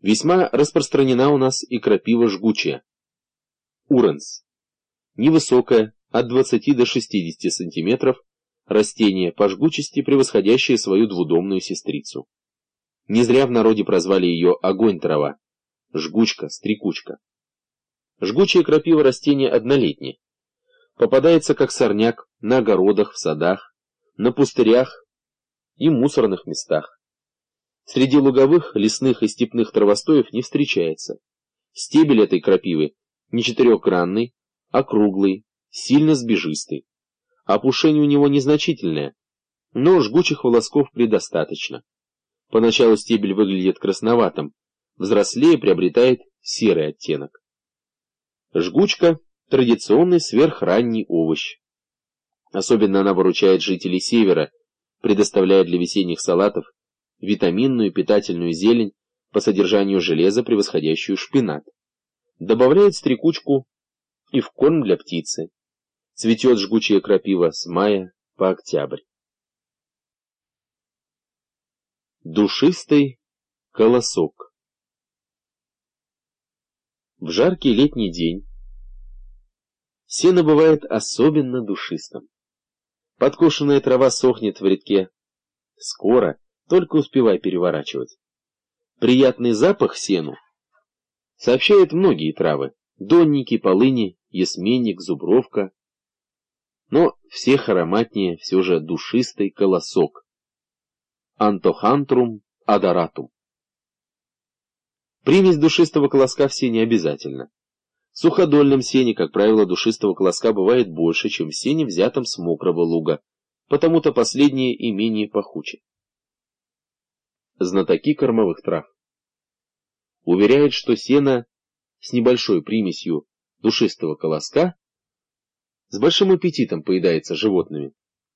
Весьма распространена у нас и крапива жгучая. Уранс. Невысокая, от 20 до 60 сантиметров, растение по жгучести превосходящее свою двудомную сестрицу. Не зря в народе прозвали ее огонь-трава, жгучка, стрекучка. Жгучая крапива растение однолетнее. Попадается как сорняк на огородах, в садах, на пустырях и мусорных местах. Среди луговых, лесных и степных травостоев не встречается. Стебель этой крапивы не четырехгранный, а круглый, сильно сбежистый. Опушение у него незначительное, но жгучих волосков предостаточно. Поначалу стебель выглядит красноватым, взрослее приобретает серый оттенок. Жгучка – традиционный сверхранний овощ. Особенно она выручает жителей севера, предоставляя для весенних салатов витаминную питательную зелень по содержанию железа, превосходящую шпинат. Добавляет стрекучку и в корм для птицы. Цветет жгучая крапива с мая по октябрь. Душистый колосок. В жаркий летний день сено бывает особенно душистым. Подкошенная трава сохнет в редке скоро, только успевай переворачивать. Приятный запах сену сообщают многие травы: донники, полыни, ясменник, зубровка. Но всех ароматнее все же душистый колосок. Антохантрум адоратум. Примесь душистого колоска в сене обязательно. В суходольном сене, как правило, душистого колоска бывает больше, чем в сене, взятом с мокрого луга, потому-то последнее и менее пахуче. Знатоки кормовых трав уверяют, что сено с небольшой примесью душистого колоска с большим аппетитом поедается животными.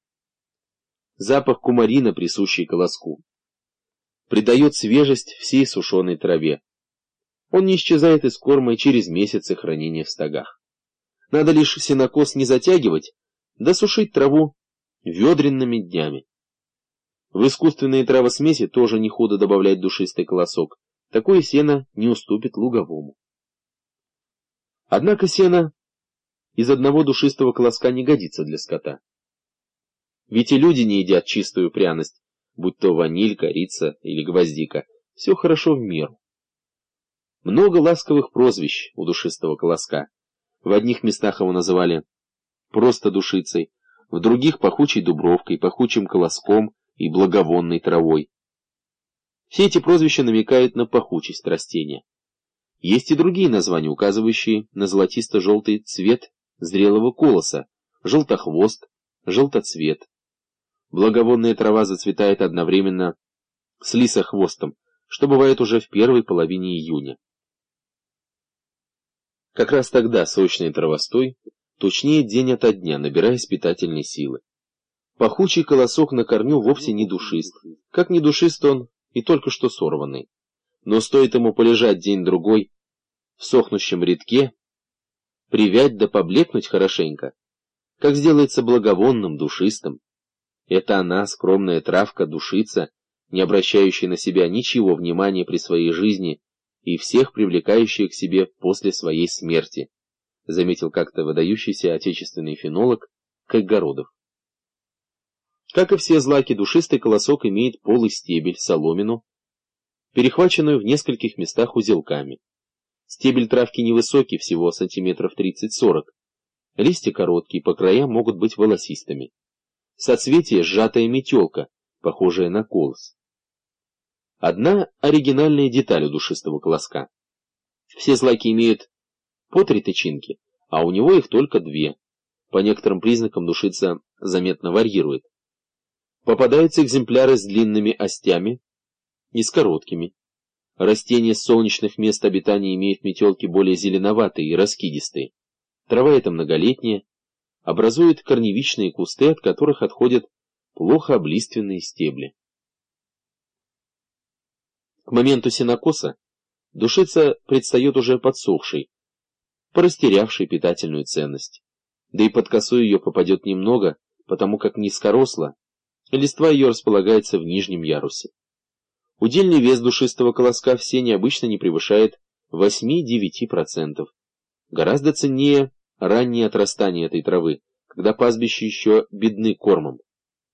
Запах кумарина, присущий колоску, придает свежесть всей сушеной траве. Он не исчезает из корма и через месяцы хранения в стогах. Надо лишь сенокос не затягивать, да сушить траву ведренными днями. В искусственные травосмеси тоже не худо добавлять душистый колосок. Такое сено не уступит луговому. Однако сено из одного душистого колоска не годится для скота. Ведь и люди не едят чистую пряность, будь то ваниль, корица или гвоздика. Все хорошо в меру. Много ласковых прозвищ у душистого колоска. В одних местах его называли просто душицей, в других пахучей дубровкой, пахучим колоском и благовонной травой. Все эти прозвища намекают на пахучесть растения. Есть и другие названия, указывающие на золотисто-желтый цвет зрелого колоса, желтохвост, желтоцвет. Благовонная трава зацветает одновременно с лисохвостом, что бывает уже в первой половине июня. Как раз тогда сочный травостой тучнеет день ото дня, набираясь питательной силы. Пахучий колосок на корню вовсе не душист, как не душист он и только что сорванный. Но стоит ему полежать день-другой в сохнущем редке, привять да поблекнуть хорошенько, как сделается благовонным, душистым. Это она, скромная травка, душица, не обращающая на себя ничего внимания при своей жизни и всех привлекающая к себе после своей смерти, заметил как-то выдающийся отечественный фенолог Кайгородов. Как и все злаки, душистый колосок имеет полый стебель, соломину, перехваченную в нескольких местах узелками. Стебель травки невысокий, всего сантиметров 30-40. Листья короткие, по краям могут быть волосистыми. Соцветие — сжатая метелка, похожая на колос. Одна оригинальная деталь у душистого колоска. Все злаки имеют по 3 тычинки, а у него их только 2. По некоторым признакам душица заметно варьирует. Попадаются экземпляры с длинными остями и с короткими. Растения с солнечных мест обитания имеют метелки более зеленоватые и раскидистые. Трава эта многолетняя, образует корневищные кусты, от которых отходят плохо облиственные стебли. К моменту сенокоса душица предстает уже подсохшей, порастерявшей питательную ценность. Да и под косу ее попадет немного, потому как низкоросла, листва ее располагается в нижнем ярусе. Удельный вес душистого колоска в сене обычно не превышает 8-9%. Гораздо ценнее раннее отрастание этой травы, когда пастбища еще бедны кормом.